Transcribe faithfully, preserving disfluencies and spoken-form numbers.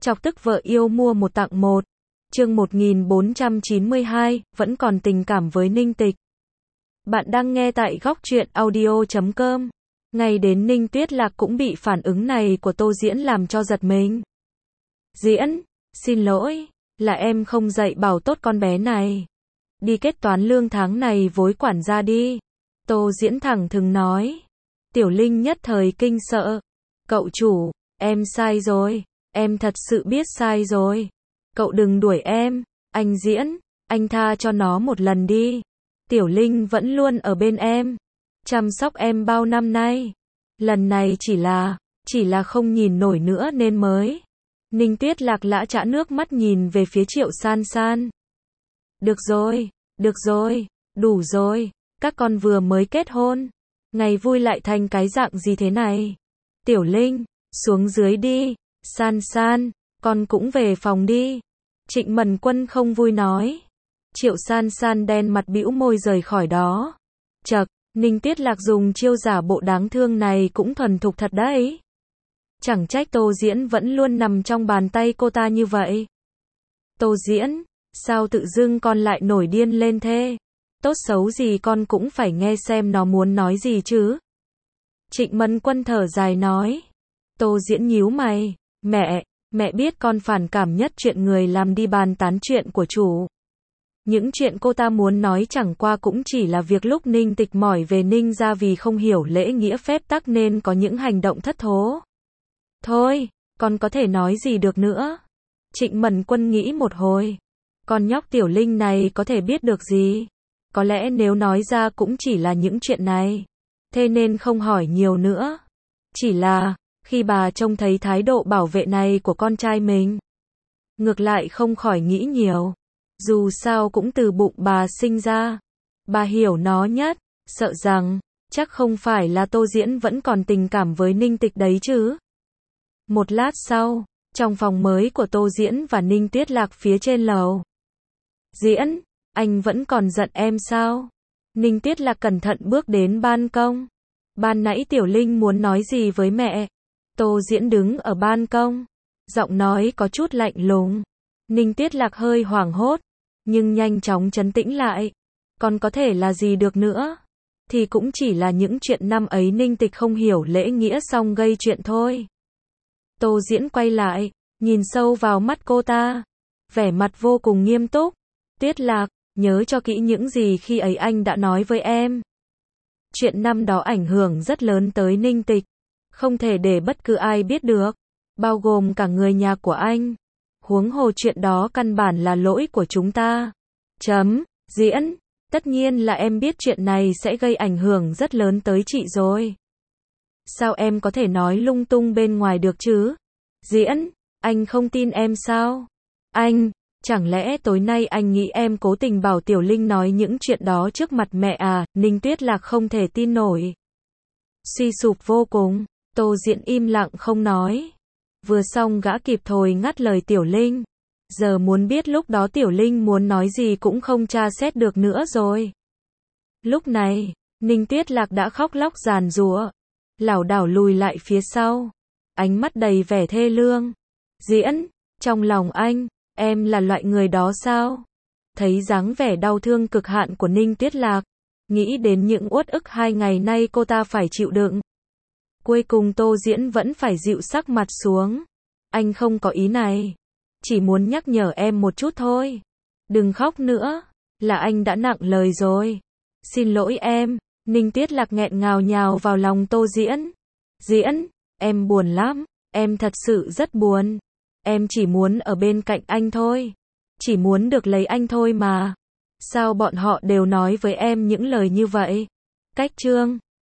Chọc tức vợ yêu mua một tặng một. Chương một nghìn bốn trăm chín mươi hai, vẫn còn tình cảm với Ninh Tịch. Bạn đang nghe tại góc truyện audio chấm com. Ngay đến Ninh Tuyết Lạc cũng bị phản ứng này của Tô Diễn làm cho giật mình. Diễn, xin lỗi, là em không dạy bảo tốt con bé này. Đi kết toán lương tháng này với quản gia đi. Tô Diễn thẳng thừng nói. Tiểu Linh nhất thời kinh sợ. Cậu chủ, em sai rồi, em thật sự biết sai rồi. Cậu đừng đuổi em, anh Diễn, anh tha cho nó một lần đi. Tiểu Linh vẫn luôn ở bên em, chăm sóc em bao năm nay. Lần này chỉ là, chỉ là không nhìn nổi nữa nên mới. Ninh Tuyết Lạc lã chã nước mắt nhìn về phía Triệu San San. Được rồi, được rồi, đủ rồi, các con vừa mới kết hôn. Ngày vui lại thành cái dạng gì thế này? Tiểu Linh, xuống dưới đi. San San, con cũng về phòng đi. Trịnh Mần Quân không vui nói. Triệu San San đen mặt bĩu môi rời khỏi đó. Chậc, Ninh Tuyết Lạc dùng chiêu giả bộ đáng thương này cũng thuần thục thật đấy. Chẳng trách Tô Diễn vẫn luôn nằm trong bàn tay cô ta như vậy. Tô Diễn, sao tự dưng con lại nổi điên lên thế? Tốt xấu gì con cũng phải nghe xem nó muốn nói gì chứ. Trịnh Mân Quân thở dài nói. Tô Diễn nhíu mày. Mẹ, mẹ biết con phản cảm nhất chuyện người làm đi bàn tán chuyện của chủ. Những chuyện cô ta muốn nói chẳng qua cũng chỉ là việc lúc Ninh Tịch mỏi về Ninh ra vì không hiểu lễ nghĩa phép tắc nên có những hành động thất thố. Thôi, con có thể nói gì được nữa. Trịnh Mần Quân nghĩ một hồi. Con nhóc Tiểu Linh này có thể biết được gì. Có lẽ nếu nói ra cũng chỉ là những chuyện này. Thế nên không hỏi nhiều nữa. Chỉ là, khi bà trông thấy thái độ bảo vệ này của con trai mình, ngược lại không khỏi nghĩ nhiều. Dù sao cũng từ bụng bà sinh ra. Bà hiểu nó nhất, sợ rằng, chắc không phải là Tô Diễn vẫn còn tình cảm với Ninh Tịch đấy chứ. Một lát sau, trong phòng mới của Tô Diễn và Ninh Tuyết Lạc phía trên lầu. Diễn, anh vẫn còn giận em sao? Ninh Tuyết Lạc cẩn thận bước đến ban công. Ban nãy Tiểu Linh muốn nói gì với mẹ? Tô Diễn đứng ở ban công, giọng nói có chút lạnh lùng. Ninh Tuyết Lạc hơi hoảng hốt, nhưng nhanh chóng trấn tĩnh lại. Còn có thể là gì được nữa? Thì cũng chỉ là những chuyện năm ấy Ninh Tịch không hiểu lễ nghĩa xong gây chuyện thôi. Tô Diễn quay lại, nhìn sâu vào mắt cô ta, vẻ mặt vô cùng nghiêm túc. Tuyết Lạc, nhớ cho kỹ những gì khi ấy anh đã nói với em. Chuyện năm đó ảnh hưởng rất lớn tới Ninh Tịch, không thể để bất cứ ai biết được, bao gồm cả người nhà của anh. Huống hồ chuyện đó căn bản là lỗi của chúng ta. Chấm, Diễn, tất nhiên là em biết chuyện này sẽ gây ảnh hưởng rất lớn tới chị rồi. Sao em có thể nói lung tung bên ngoài được chứ? Diễn, anh không tin em sao? Anh, chẳng lẽ tối nay anh nghĩ em cố tình bảo Tiểu Linh nói những chuyện đó trước mặt mẹ à? Ninh Tuyết Lạc không thể tin nổi. Suy sụp vô cùng, Tô Diễn im lặng không nói. Vừa xong gã kịp thời ngắt lời Tiểu Linh. Giờ muốn biết lúc đó Tiểu Linh muốn nói gì cũng không tra xét được nữa rồi. Lúc này, Ninh Tuyết Lạc đã khóc lóc giàn giụa, lảo đảo lùi lại phía sau, ánh mắt đầy vẻ thê lương. Diễn, trong lòng anh, em là loại người đó sao? Thấy dáng vẻ đau thương cực hạn của Ninh Tuyết Lạc, nghĩ đến những uất ức hai ngày nay cô ta phải chịu đựng. Cuối cùng Tô Diễn vẫn phải dịu sắc mặt xuống. Anh không có ý này. Chỉ muốn nhắc nhở em một chút thôi. Đừng khóc nữa. Là anh đã nặng lời rồi. Xin lỗi em. Ninh Tuyết Lạc nghẹn ngào nhào vào lòng Tô Diễn. Diễn, em buồn lắm. Em thật sự rất buồn. Em chỉ muốn ở bên cạnh anh thôi. Chỉ muốn được lấy anh thôi mà. Sao bọn họ đều nói với em những lời như vậy? Cách chương